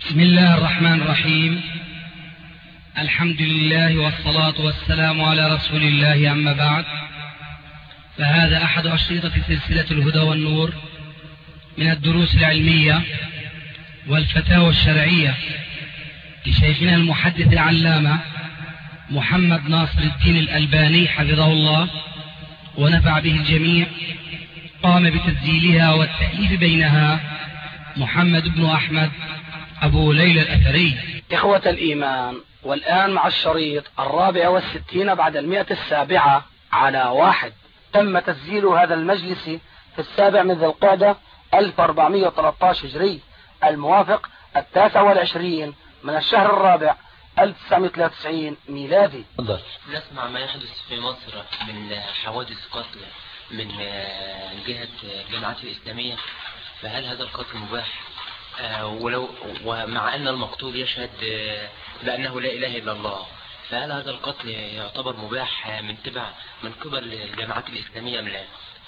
بسم الله الرحمن الرحيم. الحمد لله والصلاة والسلام على رسول الله، أما بعد، فهذا أحد أشرطة سلسلة الهدى والنور من الدروس العلمية والفتاوى الشرعية لشيخنا المحدث العلامة محمد ناصر الدين الألباني حفظه الله ونفع به الجميع. قام بتسجيلها والتأليف بينها محمد بن أحمد أبو ليلى الأثري. إخوة الإيمان، والآن مع الشريط 64 بعد 107 على 1. تم تسجيل هذا المجلس في 7 من ذي القعدة 1413 هجري، الموافق 29 من الشهر الرابع 1993 ميلادي. نسمع ما يحدث في مصر من حوادث قتل من جهة الجماعات الإسلامية، فهل هذا القتل مباح؟ ومع أن المقتول يشهد بأنه لا إله إلا الله، فهل هذا القتل يعتبر مباح من قبل الجماعات الإسلامية أم لا؟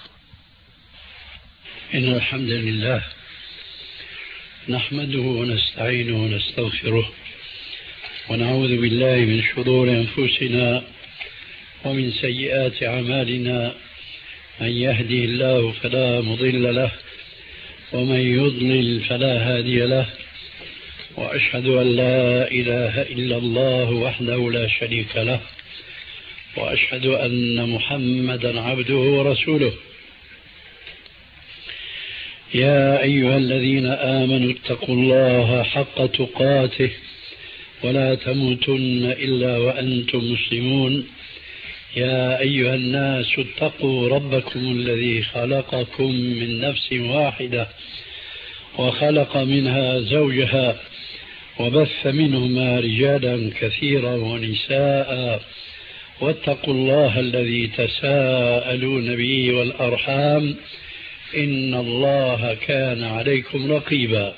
إن الحمد لله نحمده ونستعينه ونستغفره ونعوذ بالله من شرور أنفسنا ومن سيئات أعمالنا. من يهده الله فلا مضل له ومن يضلل فلا هادي له، وأشهد أن لا إله إلا الله وحده لا شريك له، وأشهد أن محمدا عبده ورسوله. يا أيها الذين آمنوا اتقوا الله حق تقاته ولا تموتن إلا وأنتم مسلمون. يا أيها الناس اتقوا ربكم الذي خلقكم من نفس واحدة وخلق منها زوجها وبث منهما رجالا كثيرا ونساء، واتقوا الله الذي تساءلون به والأرحام إن الله كان عليكم رقيبا.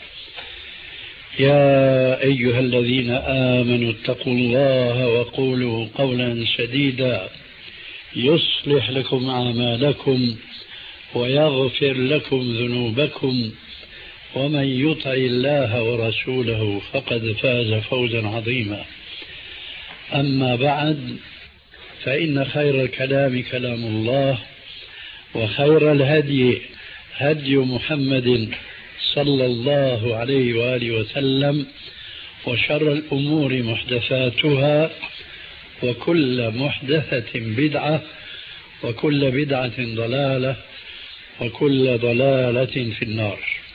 يا أيها الذين آمنوا اتقوا الله وقولوا قولا سديدا يصلح لكم أعمالكم ويغفر لكم ذنوبكم، ومن يطع الله ورسوله فقد فاز فوزا عظيما. أما بعد، فإن خير الكلام كلام الله، وخير الهدي هدي محمد صلى الله عليه وآله وسلم، وشر الأمور محدثاتها، وكل محدثة بدعة، وكل بدعة ضلالة، وكل ضلالة في النار.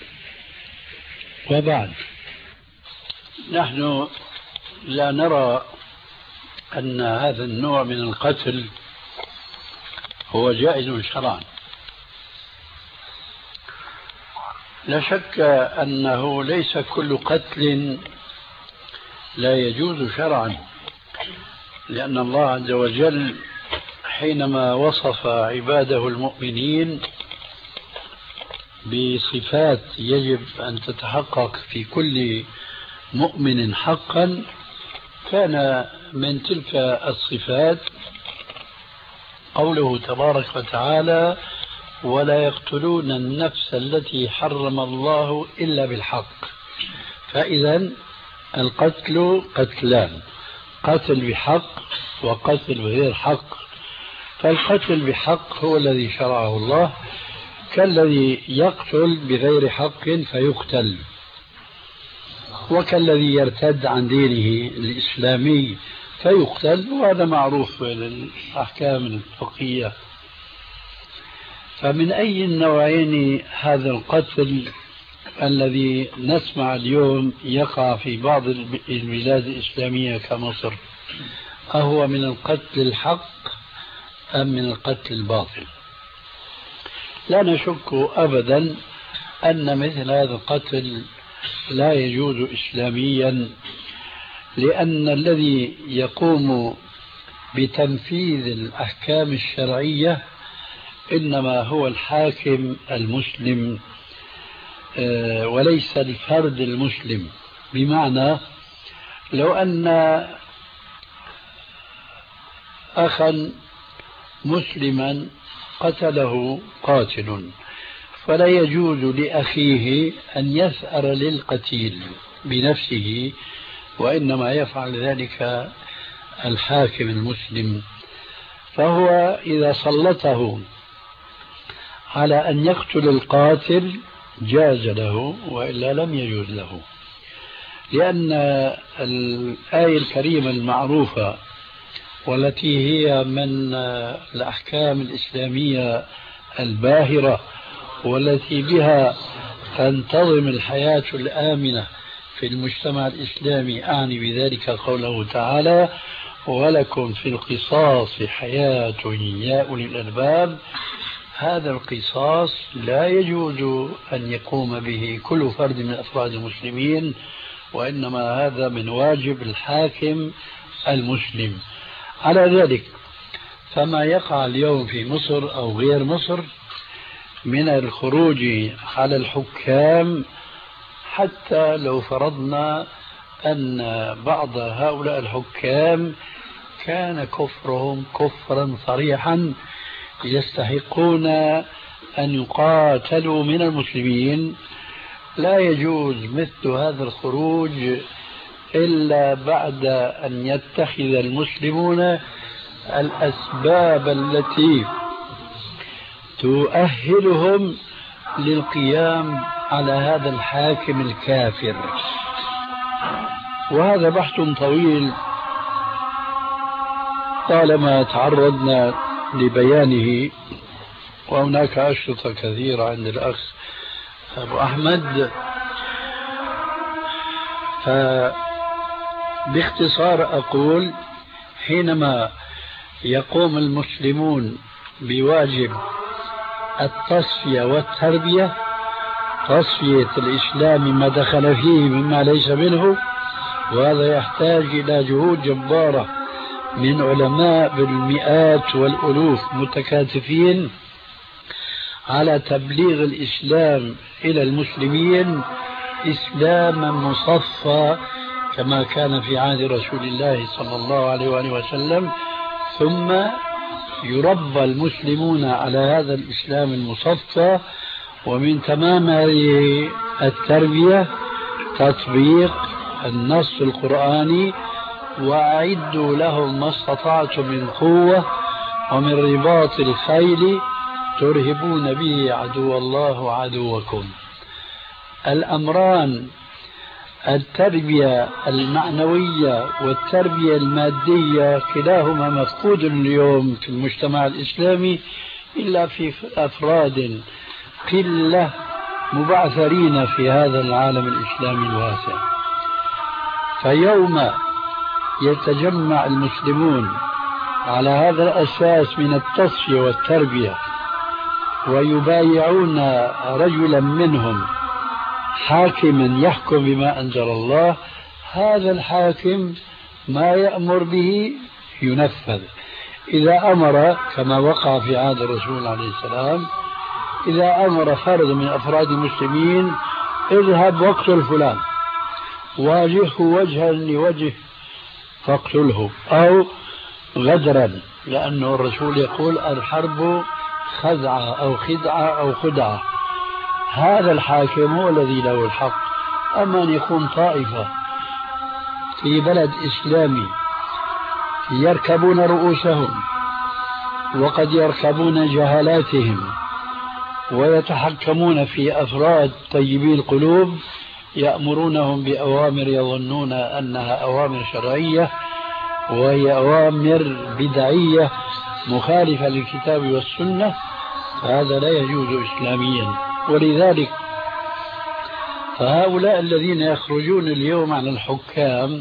وبعد، نحن لا نرى أن هذا النوع من القتل هو جائز شرعا. لا شك أنه ليس كل قتل لا يجوز شرعا، لأن الله عز وجل حينما وصف عباده المؤمنين بصفات يجب أن تتحقق في كل مؤمن حقا، كان من تلك الصفات قوله تبارك وتعالى: ولا يقتلون النفس التي حرم الله إلا بالحق. فإذا القتل قتلان: قتل بحق وقتل بغير حق. فالقتل بحق هو الذي شرعه الله، كالذي يقتل بغير حق فيقتل، وكالذي يرتد عن دينه الإسلامي فيقتل، وهذا معروف بالأحكام الفقهية. فمن أي النوعين هذا القتل الذي نسمع اليوم يقع في بعض البلاد الإسلامية كمصر؟ أهو من القتل الحق أم من القتل الباطل؟ لا نشك أبدا أن مثل هذا القتل لا يجوز إسلاميا، لأن الذي يقوم بتنفيذ الأحكام الشرعية إنما هو الحاكم المسلم وليس الفرد المسلم. بمعنى لو أن أخا مسلما قتله قاتل، فلا يجوز لأخيه أن يثأر للقتيل، بنفسه، وإنما يفعل ذلك الحاكم المسلم. فهو إذا سلطه على أن يقتل القاتل جاز له، وإلا لم يجوز له، لأن الآية الكريمة المعروفة والتي هي من الأحكام الإسلامية الباهرة والتي بها تنتظم الحياة الآمنة في المجتمع الإسلامي، أعني بذلك قوله تعالى: ولكم في القصاص حياة يا أولي الألباب. هذا القصاص لا يجوز أن يقوم به كل فرد من أفراد المسلمين، وإنما هذا من واجب الحاكم المسلم. على ذلك فما يقع اليوم في مصر أو غير مصر من الخروج على الحكام، حتى لو فرضنا أن بعض هؤلاء الحكام كان كفرهم كفرا صريحا يستحقون أن يقاتلوا من المسلمين، لا يجوز مثل هذا الخروج إلا بعد أن يتخذ المسلمون الأسباب التي تؤهلهم للقيام على هذا الحاكم الكافر. وهذا بحث طويل طالما تعرضنا لبيانه، وهناك أشرطة كثيرة عند الأخ أبو أحمد. فباختصار أقول: حينما يقوم المسلمون بواجب التصفية والتربية، تصفية الإسلام ما دخل فيه مما ليس منه، وهذا يحتاج إلى جهود جبارة من علماء بالمئات والألوف متكاتفين على تبليغ الإسلام إلى المسلمين إسلاما مصفى كما كان في عهد رسول الله صلى الله عليه وآله وسلم، ثم يربى المسلمون على هذا الإسلام المصفى. ومن تمام هذه التربية تطبيق النص القرآني: وأعدوا لهم ما استطعتم من قوة ومن رباط الخيل ترهبون به عدو الله وعدوكم. الأمران، التربية المعنوية والتربية المادية، كلاهما مفقود اليوم في المجتمع الإسلامي، إلا في أفراد قلة مبعثرين في هذا العالم الإسلامي الواسع. فيوم يتجمع المسلمون على هذا الأساس من التصفية والتربية ويبايعون رجلا منهم حاكما يحكم بما أنزل الله، هذا الحاكم ما يأمر به ينفذ. إذا أمر كما وقع في عهد الرسول عليه السلام، إذا أمر فرد من أفراد المسلمين: اذهب واقتل فلان، واجهه وجها لوجه فاقتله، أو غدرا، لأنه الرسول يقول: الحرب خزعة أو خدعة أو خدعة. هذا الحاكم هو الذي له الحق. أما أن يكون طائفة في بلد إسلامي يركبون رؤوسهم وقد يركبون جهالاتهم ويتحكمون في أفراد طيبي القلوب، يأمرونهم بأوامر يظنون أنها أوامر شرعية وهي أوامر بدعية مخالفة للكتاب والسنة، فهذا لا يجوز إسلاميا. ولذلك فهؤلاء الذين يخرجون اليوم على الحكام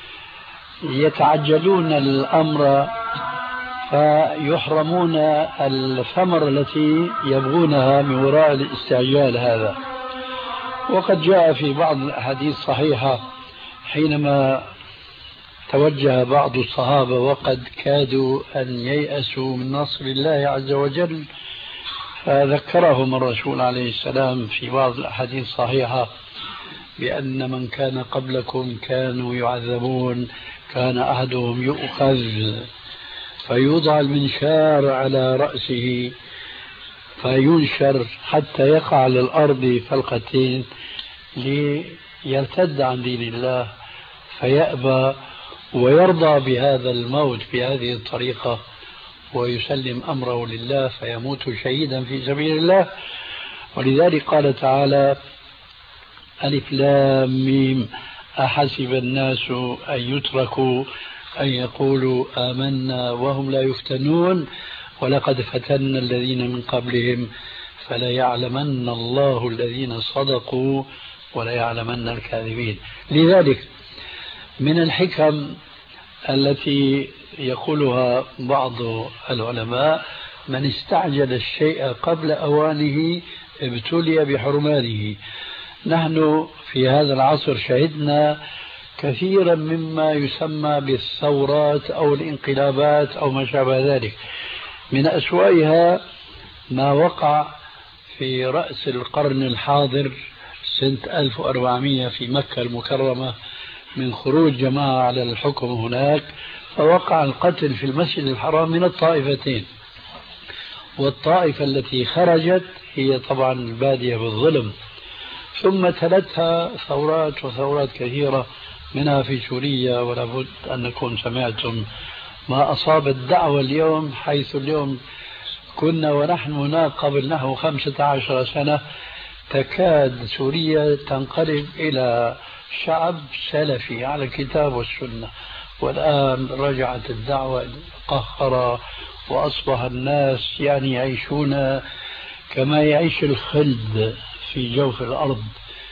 يتعجلون الأمر فيحرمون الثمر التي يبغونها من وراء الاستعجال هذا. وقد جاء في بعض الأحاديث الصحيحة حينما توجه بعض الصحابة وقد كادوا أن ييأسوا من نصر الله عز وجل، فذكرهم الرسول عليه السلام في بعض الأحاديث الصحيحة بأن من كان قبلكم كانوا يعذبون، كان أحدهم يؤخذ فيوضع المنشار على رأسه فينشر حتى يقع على الأرض فلقتين يرتد عن دين الله فيأبى ويرضى بهذا الموت بهذه الطريقة ويسلم أمره لله فيموت شهيدا في سبيل الله. ولذلك قال تعالى: ألف لام ميم أحسب الناس أن يتركوا أن يقولوا آمنا وهم لا يفتنون ولقد فتنا الذين من قبلهم فليعلمن الله الذين صدقوا وليعلمن الكاذبين. لذلك من الحكم التي يقولها بعض العلماء: من استعجل الشيء قبل أوانه ابتلي بحرمانه. نحن في هذا العصر شهدنا كثيرا مما يسمى بالثورات أو الانقلابات أو ما شابه ذلك. من أسوأها ما وقع في رأس القرن الحاضر سنة 1400 في مكة المكرمة من خروج جماعة على الحكم هناك، فوقع القتل في المسجد الحرام من الطائفتين. والطائفة التي خرجت هي طبعا البادية بالظلم، ثم تلتها ثورات وثورات كثيرة منها في سوريا. ولا بد أنكم سمعتم ما أصاب الدعوة اليوم، حيث اليوم كنا ونحن هناك قبل نحو 15 سنة تكاد سوريا تنقلب إلى شعب سلفي على الكتاب والسنة، والآن رجعت الدعوة قهرة وأصبح الناس يعيشون كما يعيش الخلد في جوف الأرض،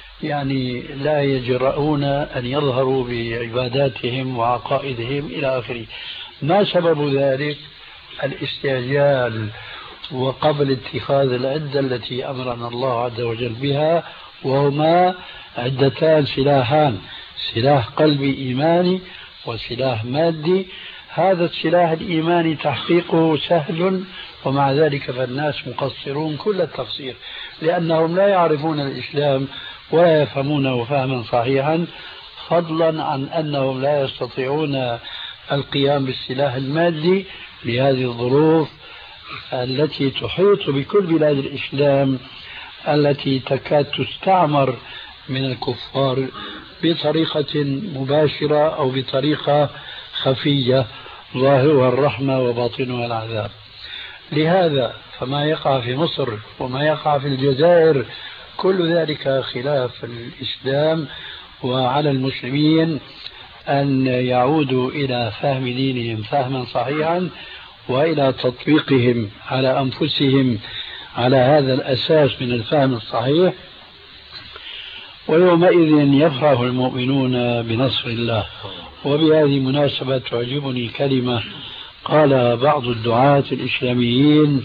لا يجرؤون أن يظهروا بعباداتهم وعقائدهم إلى آخره. ما سبب ذلك؟ الاستعجال وقبل اتخاذ العدة التي أمرنا الله عز وجل بها، وهما عدتان سلاحان: سلاح قلبي إيماني وسلاح مادي. هذا السلاح الإيماني تحقيقه سهل، ومع ذلك فالناس مقصرون كل التقصير، لأنهم لا يعرفون الإسلام ولا يفهمونه فهما صحيحا، فضلا عن أنهم لا يستطيعون القيام بالسلاح المادي لهذه الظروف التي تحيط بكل بلاد الإسلام التي تكاد تستعمر من الكفار بطريقة مباشرة أو بطريقة خفية ظاهرها الرحمة وباطنها العذاب. لهذا فما يقع في مصر وما يقع في الجزائر كل ذلك خلاف الإسلام، وعلى المسلمين أن يعودوا إلى فهم دينهم فهما صحيحا وإلى تطبيقهم على أنفسهم على هذا الأساس من الفهم الصحيح. ويومئذ يفرح المؤمنون بنصر الله. وبهذه المناسبة تعجبني كلمة قال بعض الدعاة الإسلاميين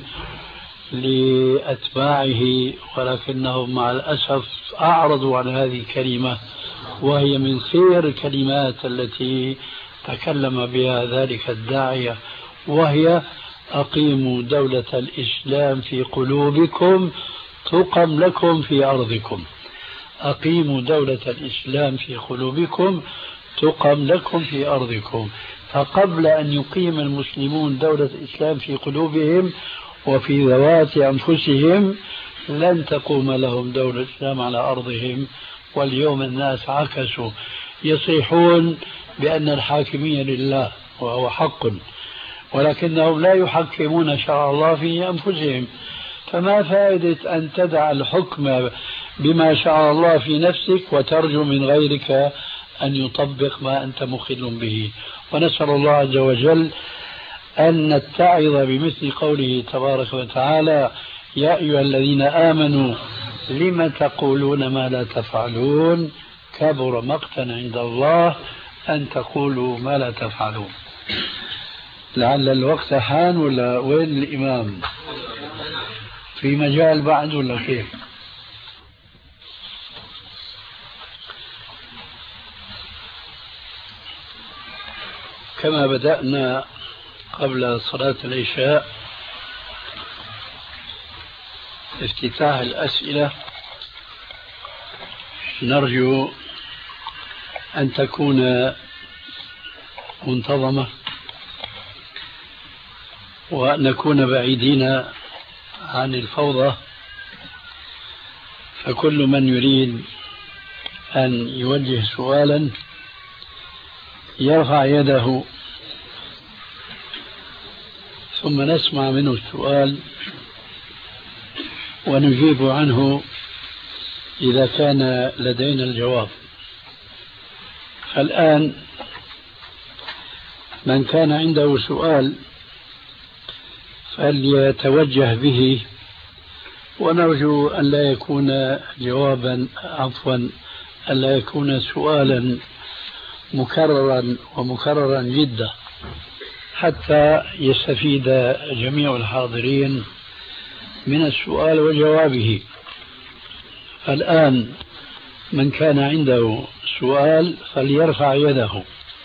لأتباعه، ولكنهم مع الأسف أعرضوا عن هذه الكلمة، وهي من خير الكلمات التي تكلم بها ذلك الداعية، وهي: أقيموا دولة الإسلام في قلوبكم تقم لكم في أرضكم. أقيموا دولة الإسلام في قلوبكم تقم لكم في أرضكم. فقبل أن يقيم المسلمون دولة الإسلام في قلوبهم وفي ذوات أنفسهم لن تقوم لهم دولة الإسلام على أرضهم. واليوم الناس عكسوا، يصيحون بأن الحاكمية لله وهو حق، ولكنهم لا يحكمون شرع الله في أنفسهم. فما فائدة أن تدع الحكم بما شاء الله في نفسك وترجو من غيرك أن يطبق ما أنت مخل به؟ ونسأل الله عز وجل أن نتعظ بمثل قوله تبارك وتعالى: يا أيها الذين آمنوا لم تقولون ما لا تفعلون كبر مقتا عند الله أن تقولوا ما لا تفعلون. لعل الوقت حان، ولا وين الإمام؟ في مجال بعد ولا كيف؟ كما بدأنا قبل صلاة العشاء افتتاح الأسئلة، نرجو أن تكون منتظمة وأن نكون بعيدين عن الفوضى، فكل من يريد أن يوجه سؤالا يرفع يده ثم نسمع منه السؤال ونجيب عنه إذا كان لدينا الجواب. فالآن من كان عنده سؤال فليتوجه به، ونرجو أن لا يكون جوابا أن لا يكون سؤالا مكررا جدا، حتى يستفيد جميع الحاضرين من السؤال وجوابه. الآن من كان عنده سؤال فليرفع يده.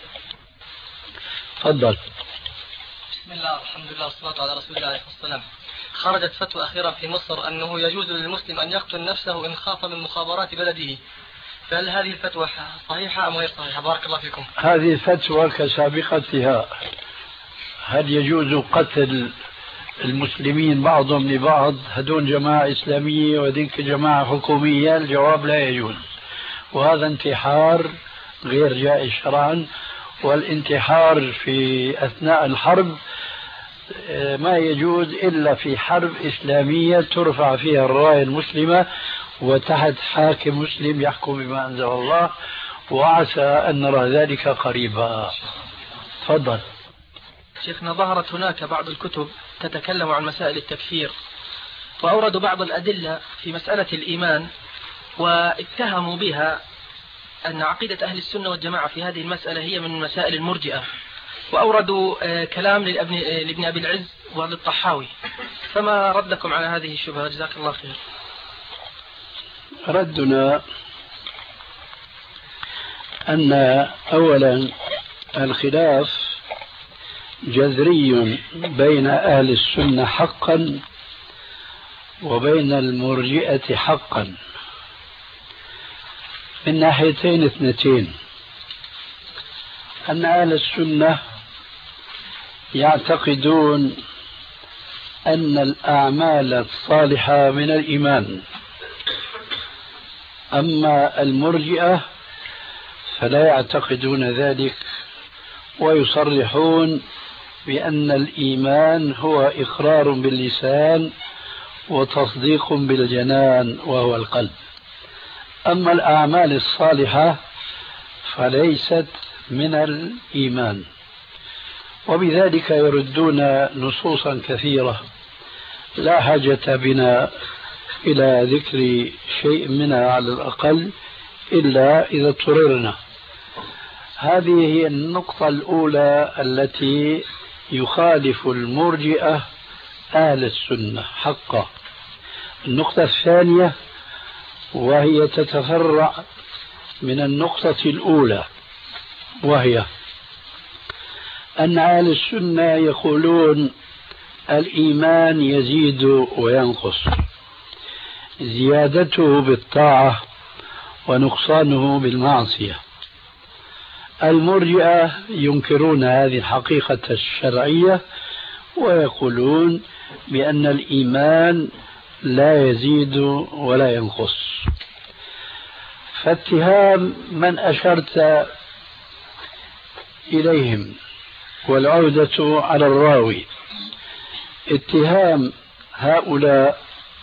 تفضل. بسم الله والحمد لله والصلاة على رسول الله عليه الصلاة والسلام. خرجت فتوى أخيرا في مصر أنه يجوز للمسلم أن يقتل نفسه إن خاف من مخابرات بلده، فهل هذه الفتوى صحيحة أم غير صحيحة؟ بارك الله فيكم. هذه الفتوى كسابقتها. هل يجوز قتل المسلمين بعضهم لبعض، هدول جماعة إسلامية وذيك جماعة حكومية؟ الجواب لا يجوز، وهذا انتحار غير جائز شرعا. والانتحار في أثناء الحرب ما يجوز إلا في حرب إسلامية ترفع فيها الراية المسلمة وتحت حاكم مسلم يحكم بما أنزل الله، وعسى أن نرى ذلك قريبا. تفضل. شيخنا، ظهرت هناك بعض الكتب تتكلم عن مسائل التكفير، وأوردوا بعض الأدلة في مسألة الإيمان، واتهموا بها أن عقيدة أهل السنة والجماعة في هذه المسألة هي من مسائل المرجئة، وأوردوا كلام لابن أبي العز وللطحاوي. فما ردكم على هذه الشبهة؟ جزاك الله خير. ردنا أن أولا الخلاف جذري بين أهل السنة حقا وبين المرجئة حقا من ناحيتين اثنتين. أن أهل السنة يعتقدون أن الأعمال الصالحة من الإيمان، أما المرجئة فلا يعتقدون ذلك، ويصرحون بأن الإيمان هو إقرار باللسان وتصديق بالجنان وهو القلب، أما الأعمال الصالحة فليست من الإيمان. وبذلك يردون نصوصا كثيرة لا حاجة بنا إلى ذكر شيء منها على الأقل إلا إذا اضطررنا. هذه هي النقطة الأولى التي يخالف المرجئة أهل السنة حقا. النقطة الثانية وهي تتفرع من النقطة الأولى، وهي أن أهل السنة يقولون الإيمان يزيد وينقص، زيادته بالطاعة ونقصانه بالمعصية. المرجئة ينكرون هذه الحقيقة الشرعية ويقولون بأن الإيمان لا يزيد ولا ينقص. فاتهام من أشرت إليهم والعودة على الراوي، اتهام هؤلاء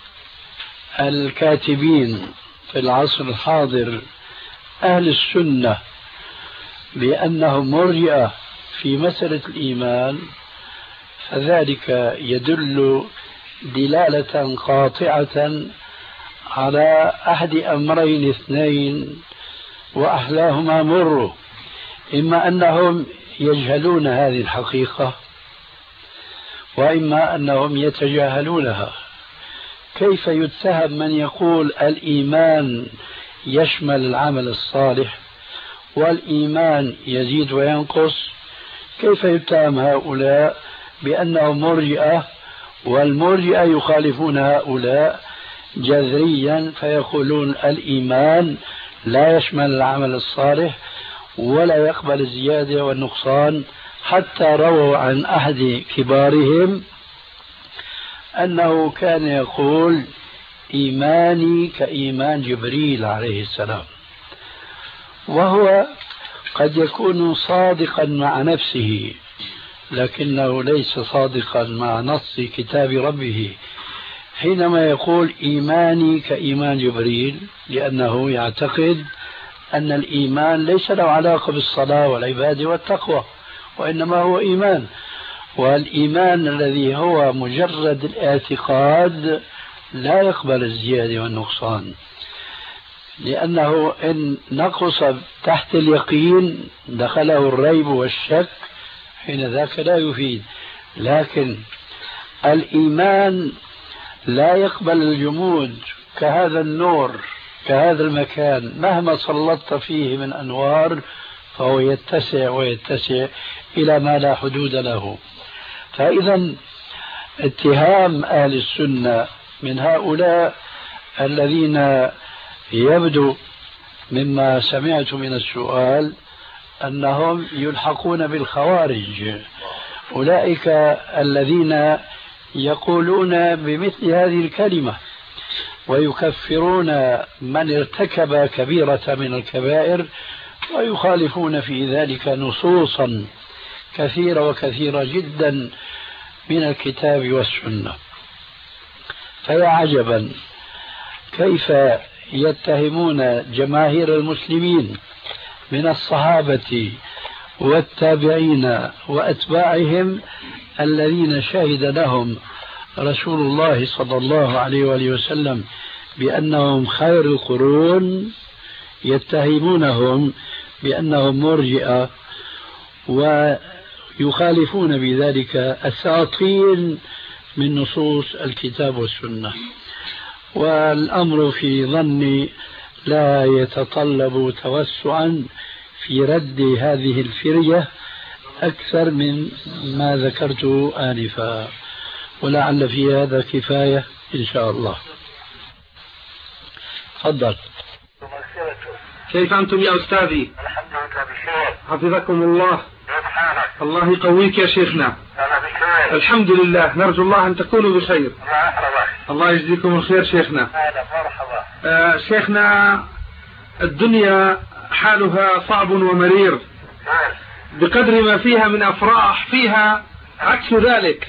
الكاتبين في العصر الحاضر أهل السنة بأنهم مرجئة في مسألة الإيمان، فذلك يدل دلالة قاطعة على أحد أمرين اثنين وأحلاهما مر: إما أنهم يجهلون هذه الحقيقة، وإما أنهم يتجاهلونها. كيف يتهم من يقول الإيمان يشمل العمل الصالح والإيمان يزيد وينقص؟ كيف يتهم هؤلاء بأنهم مرجئة، والمرجئة يخالفون هؤلاء جذريا فيقولون الإيمان لا يشمل العمل الصالح ولا يقبل الزيادة والنقصان، حتى رووا عن أحد كبارهم أنه كان يقول إيماني كإيمان جبريل عليه السلام. وهو قد يكون صادقا مع نفسه لكنه ليس صادقا مع نص كتاب ربه حينما يقول إيماني كإيمان جبريل، لأنه يعتقد أن الإيمان ليس له علاقة بالصلاة والعبادة والتقوى، وإنما هو إيمان، والإيمان الذي هو مجرد الاعتقاد لا يقبل الزيادة والنقصان، لأنه إن نقص تحت اليقين دخله الريب والشك حين ذاك لا يفيد. لكن الإيمان لا يقبل الجمود كهذا النور كهذا المكان، مهما سلطت فيه من أنوار فهو يتسع ويتسع إلى ما لا حدود له. فإذا اتهام أهل السنة من هؤلاء الذين يبدو مما سمعت من السؤال أنهم يلحقون بالخوارج، أولئك الذين يقولون بمثل هذه الكلمة ويكفرون من ارتكب كبيرة من الكبائر ويخالفون في ذلك نصوصا كثيرة وكثيرة جدا من الكتاب والسنة. فيا عجبا كيف يتهمون جماهير المسلمين من الصحابة والتابعين وأتباعهم الذين شهد لهم رسول الله صلى الله عليه وآله وسلم بأنهم خير القرون، يتهمونهم بأنهم مرجئة ويخالفون بذلك أساطين من نصوص الكتاب والسنة. والأمر في ظني لا يتطلب توسعا في رد هذه الفرية أكثر من ما ذكرته آنفا، ولعل في هذا كفاية إن شاء الله. تفضل. كيف أنتم يا أستاذي؟ الحمد لله بخير. حفظكم الله. كيف حالك؟ الله يقويك يا شيخنا. أنا بخير. الحمد لله، نرجو الله أن تكونوا بخير. الله يحفظك. الله يجزيكم الخير شيخنا. هلا مرحبا. شيخنا، الدنيا حالها صعب ومرير بقدر ما فيها من أفراح، فيها عكس ذلك.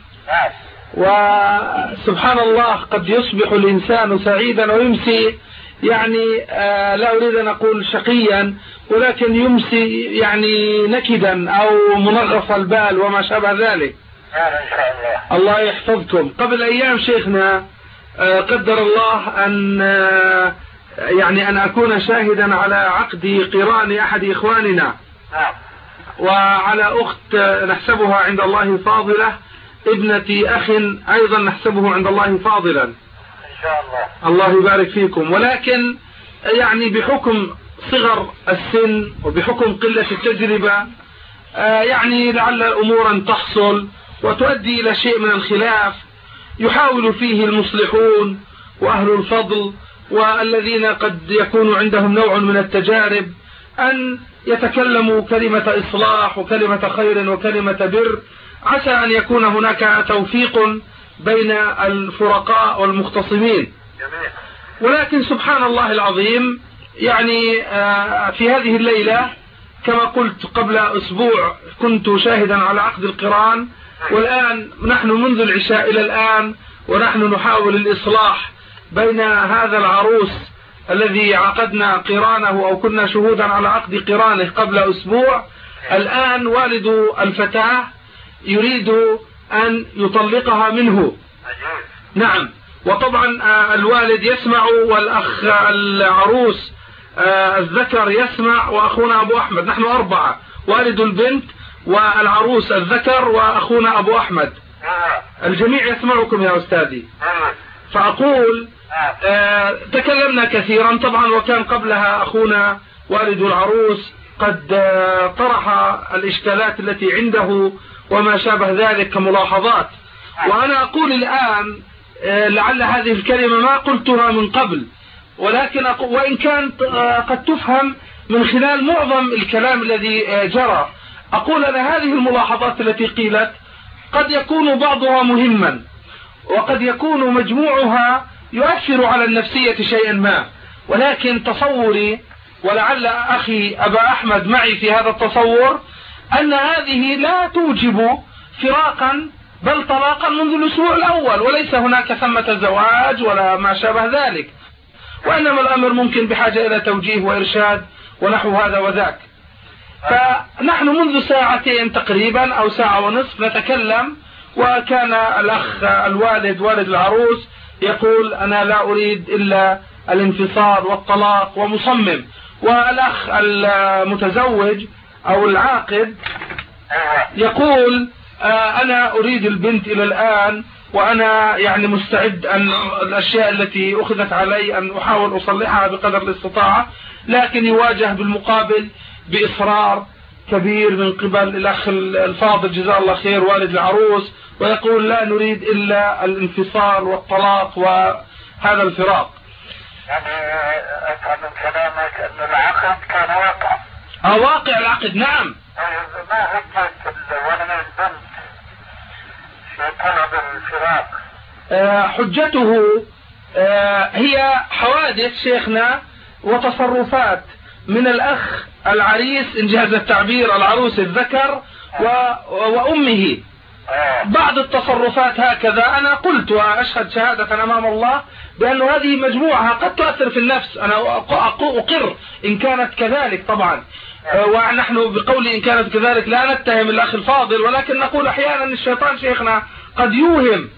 وسبحان الله قد يصبح الإنسان سعيدا ويمسي يعني لا أريد أن أقول شقيا، ولكن يمسي يعني نكدا أو منغص البال وما شابه ذلك. إن شاء الله. الله يحفظكم. قبل أيام شيخنا قدر الله أن يعني أن أكون شاهدا على عقد قران أحد إخواننا، وعلى أخت نحسبها عند الله فاضلة، ابنة أخ أيضا نحسبه عند الله فاضلا. إن شاء الله. الله يبارك فيكم. ولكن يعني بحكم صغر السن وبحكم قلة التجربة يعني لعل أمورا تحصل وتؤدي إلى شيء من الخلاف يحاول فيه المصلحون وأهل الفضل والذين قد يكون عندهم نوع من التجارب أن يتكلموا كلمة إصلاح وكلمة خير وكلمة بر، عسى أن يكون هناك توفيق بين الفرقاء والمختصمين. ولكن سبحان الله العظيم، يعني في هذه الليلة كما قلت قبل أسبوع كنت شاهدا على عقد القران، والآن نحن منذ العشاء إلى الآن ونحن نحاول الإصلاح بين هذا العروس الذي عقدنا قرانه أو كنا شهودا على عقد قرانه قبل أسبوع. الآن والد الفتاة يريد أن يطلقها منه. نعم، وطبعا الوالد يسمع والأخ العروس الذكر يسمع وأخونا أبو أحمد، نحن 4، والد البنت والعروس الذكر وأخونا أبو أحمد، الجميع يسمعكم يا أستاذي. فأقول تكلمنا كثيرا طبعا، وكان قبلها أخونا والد العروس قد طرح الإشكالات التي عنده وما شابه ذلك كملاحظات. وأنا أقول الآن لعل هذه الكلمة ما قلتها من قبل، ولكن وإن كانت قد تفهم من خلال معظم الكلام الذي جرى، أقول أن هذه الملاحظات التي قيلت قد يكون بعضها مهما وقد يكون مجموعها يؤثر على النفسية شيئا ما، ولكن تصوري ولعل أخي أبا أحمد معي في هذا التصور، أن هذه لا توجب فراقا بل طلاقا منذ الأسبوع الأول، وليس هناك ثمة زواج ولا ما شابه ذلك، وإنما الأمر ممكن بحاجة إلى توجيه وإرشاد ونحو هذا وذاك. فنحن منذ ساعتين تقريبا أو ساعة ونصف نتكلم، وكان الأخ الوالد والد العروس يقول أنا لا أريد إلا الانفصال والطلاق ومصمم، والأخ المتزوج أو العاقد يقول أنا أريد البنت إلى الآن، وأنا يعني مستعد أن الأشياء التي أخذت علي أن أحاول أصلحها بقدر الاستطاعة، لكن يواجه بالمقابل بإصرار كبير من قبل الأخ الفاضل جزاه الله خير والد العروس، ويقول لا نريد إلا الانفصال والطلاق وهذا الفراق. يعني أفهم من كلامك أن العقد كان واقع. واقع العقد، نعم. ما حجة الولد البنت في طلب الفراق؟ حجته هي حوادث شيخنا وتصرفات من الأخ العريس إن جاز التعبير، العروس الذكر وأمه. بعض التصرفات هكذا أنا قلت وأشهد شهادة أمام الله بأن هذه مجموعة قد تؤثر في النفس، أنا أقر إن كانت كذلك طبعا، ونحن بقول إن كانت كذلك لا نتهم الأخ الفاضل، ولكن نقول أحيانا الشيطان شيخنا قد يوهم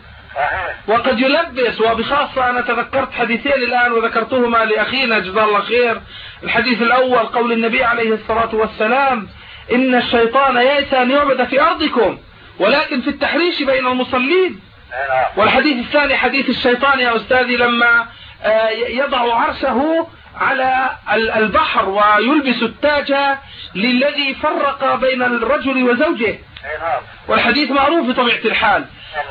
وقد يلبس. وبخاصة أنا تذكرت حديثين الآن وذكرتهما لأخينا جزاه الله خير. الحديث الأول قول النبي عليه الصلاة والسلام إن الشيطان يأس أن يعبد في أرضكم ولكن في التحريش بين المصلين. والحديث الثاني حديث الشيطان يا أستاذي لما يضع عرشه على البحر ويلبس التاج للذي فرق بين الرجل وزوجه، والحديث معروف بطبيعة الحال.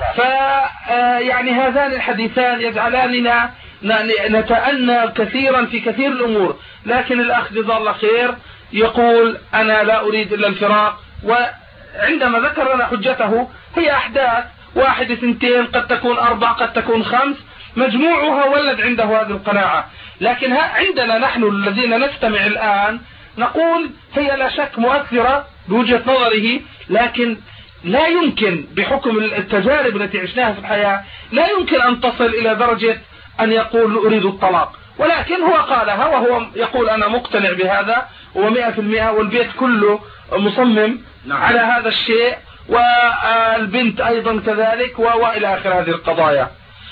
يعني هذان الحديثان يجعلاننا نتأنى كثيرا في كثير الأمور، لكن الأخ جزاه الله خير يقول أنا لا أريد إلا الفراق. وعندما ذكر لنا حجته هي أحداث 1 2 قد تكون 4 قد تكون 5 مجموعها ولد عنده هذه القناعة، لكن عندنا نحن الذين نستمع الآن نقول هي لا شك مؤثرة بوجهة نظره، لكن لا يمكن بحكم التجارب التي عشناها في الحياة لا يمكن أن تصل إلى درجة أن يقول أريد الطلاق، ولكن هو قالها وهو يقول أنا مقتنع بهذا و100% والبيت كله مصمم على هذا الشيء والبنت أيضا كذلك وإلى آخر هذه القضايا.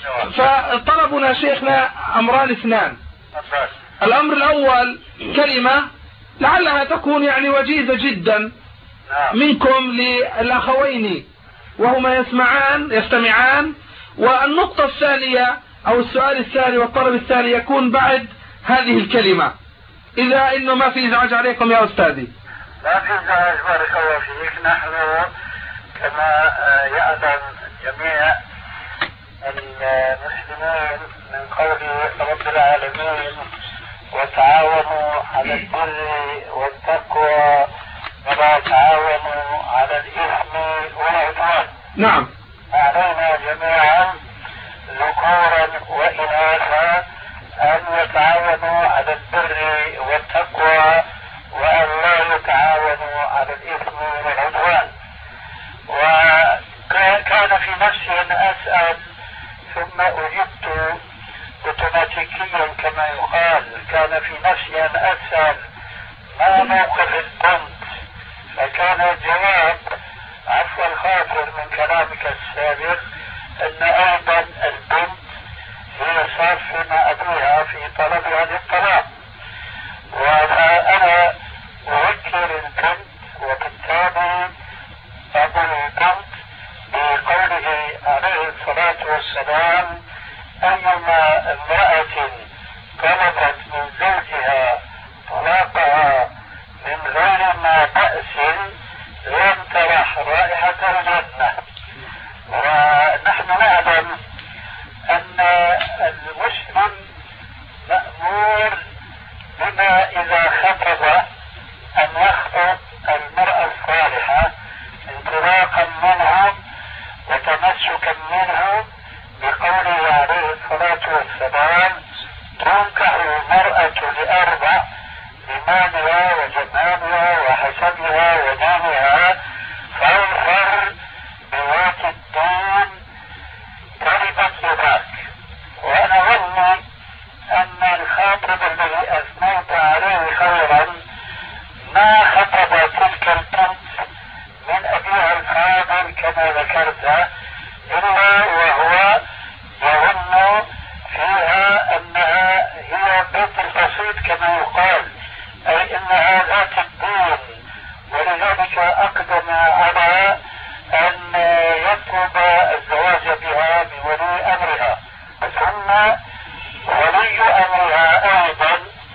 فطلبنا شيخنا أمران 2. الأمر الأول كلمة لعلها تكون يعني وجيزة جدا منكم للأخوين وهما يستمعان. والنقطة الثانية أو السؤال الثاني والطلب الثاني يكون بعد هذه الكلمة، إذا إنه ما في إزعاج عليكم يا أستاذي. لا في إزعاج بارك الله فيك. نحن كما يعلم جميع المسلمين من قول رب العالمين وتعاونوا على البر والتقوى ولا تعاونوا على الإثم والعدوان. نعم. علينا جميعا ذكورا وإناثا أن يتعاونوا على البر والتقوى وأن لا يتعاونوا على الإثم والعدوان. وكان في نفسي أن أسأل ثم أجبت اوتوماتيكيا كما يقال. كان في نفسي أن أسأل ما موقف البنت، فكان الجواب عفوا الخاطر من كلامك السابق أن أيضا البنت هي صارت مع أبيها في طلبها للطلاق، وأنا أذكر البنت وبالتالي أبو البنت بقوله عليه الصلاة والسلام أيما امرأة طلبت من زوجها طلاقها من غير ما بأس لم ترح رائحة الجنة. ونحن نعلم أن المسلم مأمور بما إذا خطب أن يخطب المرأة الصالحة انطلاقا منه وتمسكا منه بقوله عليه الصلاة والسلام تنكح المرأة ل4 نسبها ودينها فاظفر بذات الدين تربت يداك. وأنا ظني أن الخاطب الذي أثنيت عليه خيرا ما خطب تلك البنت من أبيها الفاضل كما ذكرت، إلا وهو يظن فيها أنها هي بنت البسيط كما يقال، أي أنها ذات الدين، ولذلك أقدم على أن يطلب الزواج بها بولي أمرها. ثم ولي أمرها أيضا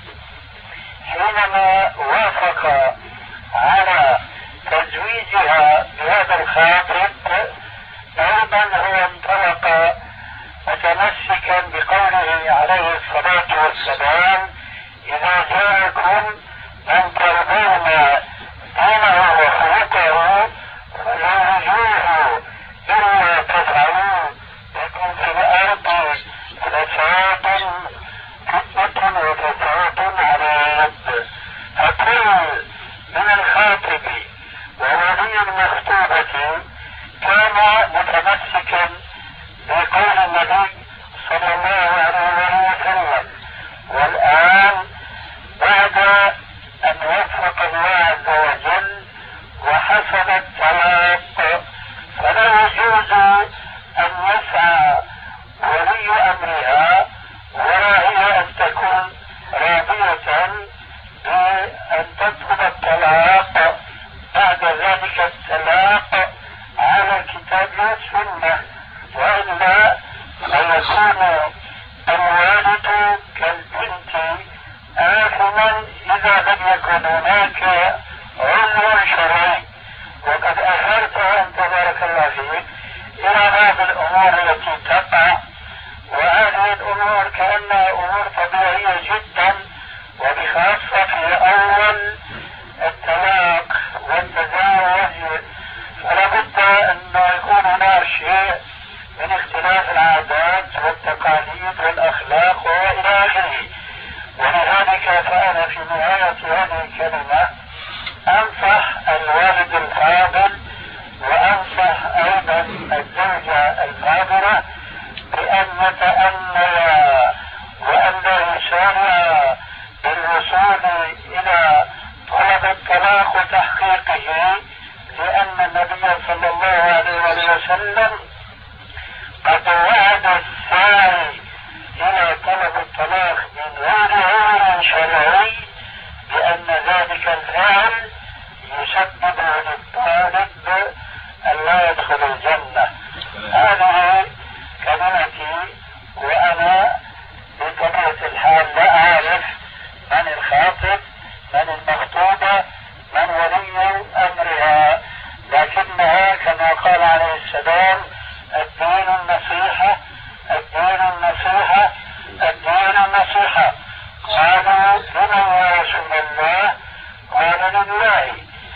حينما وافق على تزويجها بهذا الخاطب أيضا هو انطلق متمسكا بقوله عليه الصلاة والسلام: إذا جاءكم من ترضون دينه وخلقه فزوجوه، إلا تفعلوا يكن في الأرض فساد فتنة وفساد عريض. فكل من الخاطب وولي المخطوبة كان متمسكا بقول النبي صلى الله عليه وسلم. والآن بعد أن وفق الله عز وجل وحصل الطلاق، فلا يجوز أن يسعى ولي أمرها ولا هي أن تكون راضية بأن تطلب الطلاق بعد ذلك الطلاق على الكتاب والسنة، وإلا فيكون الوالد كالبنت آثما إذا لم يكن هناك عذر شرعي. وقد أشرت أنت بارك الله فيك إلى هذه الأمور التي تقع، وهذه الأمور كأنها أمور طبيعية جدا، وبخاصة في أول الطلاق والتزاوج فلا بد أن يكون هناك شيء من اختلاف العادات والتقاليد والأخلاق وإلى آخره. ولذلك فأنا في نهاية هذه الكلمة أنصح الوالد الفاضل وأنصح أيضا الزوجة الفاضلة بأن يتأملا وأن لا يسارع بالوصول إلى طلب الطلاق وتحقيقه، لأن النبي صلى الله عليه وسلم قد وعد الساعي إلى طلب الطلاق من غير عذر شرعي بأن ذلك الفعل يسبب للطالب أن لا يدخل الجنة. هذه كلمتي، وأنا بطبيعة الحال لا أعرف من الخاطب من المخطوبة من ولي أمرها، لكنها كما قال عليه السلام: الدين النصيحة الدين النصيحة الدين النصيحة. قالوا: لمن يا رسول الله؟ قال: لله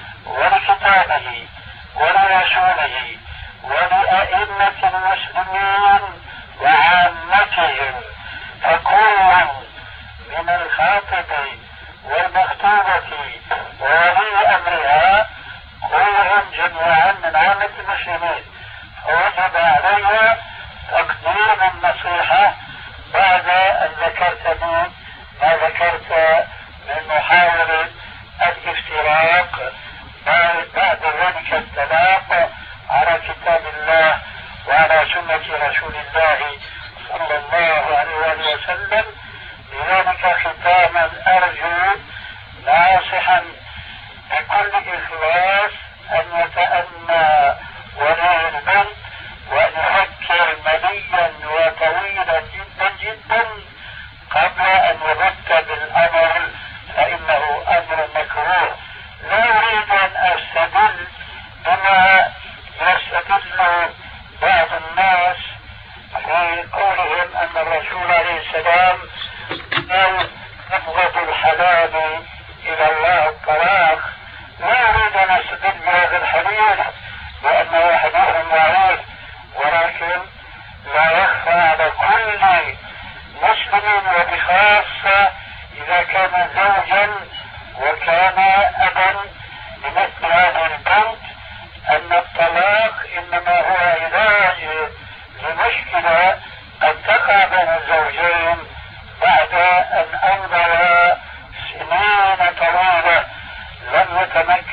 ولكتابه ولرسوله ولأئمة المسلمين وعامتهم. فكل من الخاطب والمخطوبة وولي أمرها كلهم جميعا من عامة المسلمين، فوجب عليها تقديم النصيحة بعد أن ذكرت لي ما ذكرت من محاولة الافتراق بعد ذلك الطلاق على كتاب الله وعلى سنة رسول الله صلى الله عليه وسلم. لذلك ختاما أرجو ناصحا بكل إخلاص أن يتأنى ولي البنت وأن يفكر مليا وطويلا جدا جدا قبل أن يرتب الأمر، فإنه أمر مكروه. لا أريد أن أستدل بما يستدل بعض الناس في قولهم أن الرسول عليه السلام قال: أبغض الحلال إلى الله الطلاق. لا أريد أن أستدل بهذا الحديث،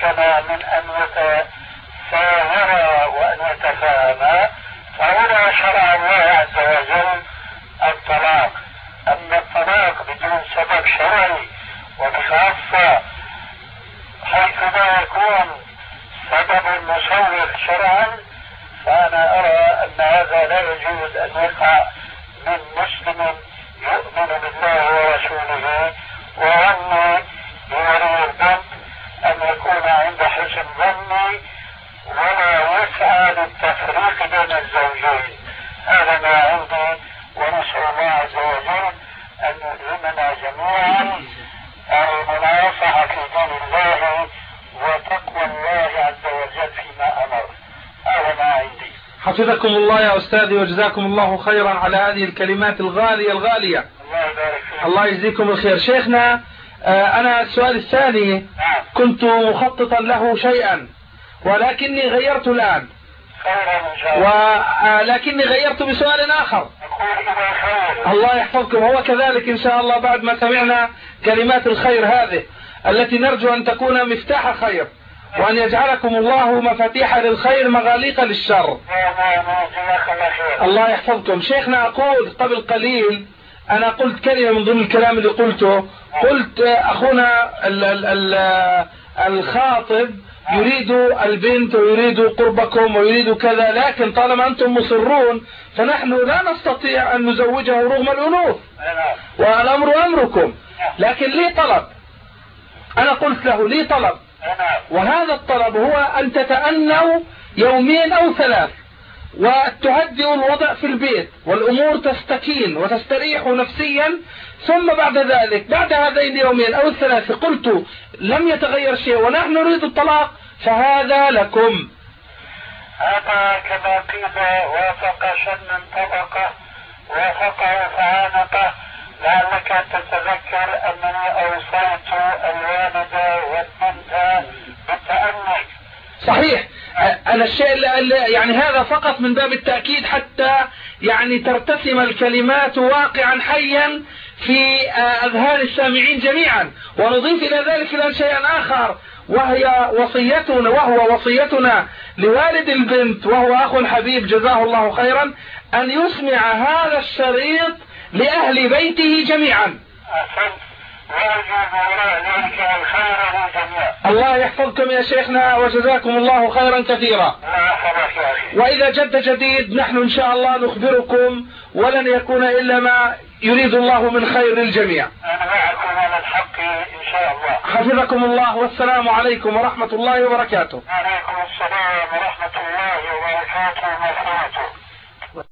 أمكن من أن يتساورا وأن يتفاهما فهنا شرع الله عز وجل الطلاق. أما الطلاق بدون سبب شرعي وبخاصة حيث لا يكون سبب مسوغ شرعا فأنا أرى أن هذا لا يجوز أن يقع من مسلم يؤمن بالله ورسوله وظني بولي البنت أن يكون عند حسن ظني ولا يسعى للتفريق بين الزوجين. هذا ما عندي ونسأل الله عز وجل أن يلهمنا جميعا المناصحة في دين الله وتقوى الله عز وجل فيما أمر. هذا ما عندي. حفظكم الله يا أستاذي وجزاكم الله خيرا على هذه الكلمات الغالية. الله يبارك فيك. الله يجزيكم الخير. شيخنا أنا السؤال الثاني كنت مخططا له شيئا ولكني غيرت الآن ولكني غيرت بسؤال آخر. الله يحفظكم. هو كذلك إن شاء الله بعد ما سمعنا كلمات الخير هذه التي نرجو أن تكون مفتاح خير وأن يجعلكم الله مفاتيح للخير مغاليق للشر. الله يحفظكم. شيخنا أقول قبل قليل أنا قلت كلمة من ضمن الكلام اللي قلته. قلت أخونا الخاطب يريد البنت ويريد قربكم ويريد كذا لكن طالما أنتم مصرون فنحن لا نستطيع أن نزوجه رغم الأنوث والأمر أمركم. لكن لي طلب. أنا قلت له لي طلب وهذا الطلب هو أن تتأنوا يومين أو 3 وتهدئوا الوضع في البيت والأمور تستكين وتستريح نفسيا ثم بعد ذلك بعد هذين اليومين أو 3 قلت لم يتغير شيء ونحن نريد الطلاق فهذا لكم. هذا كما قيل وافق شن طبقه وافقه فعانقه. لعلك تتذكر أنني أوصيت الوالدة والبنت بالتأني. صحيح. أنا الشيء اللي يعني هذا فقط من باب التأكيد حتى يعني ترتسم الكلمات واقعا حيا في أذهان السامعين جميعا. ونضيف إلى ذلك الآن شيئا آخر وهو وصيتنا لوالد البنت وهو أخ حبيب جزاه الله خيرا أن يسمع هذا الشريط لأهل بيته جميعا. الله يحفظكم يا شيخنا وجزاكم الله خيرا كثيرا. وإذا جد جديد نحن إن شاء الله نخبركم ولن يكون إلا ما يريد الله من خير للجميع. أنا معكم على الحق إن شاء الله. حفظكم الله والسلام عليكم ورحمة الله وبركاته. وعليكم السلام ورحمة الله وبركاته.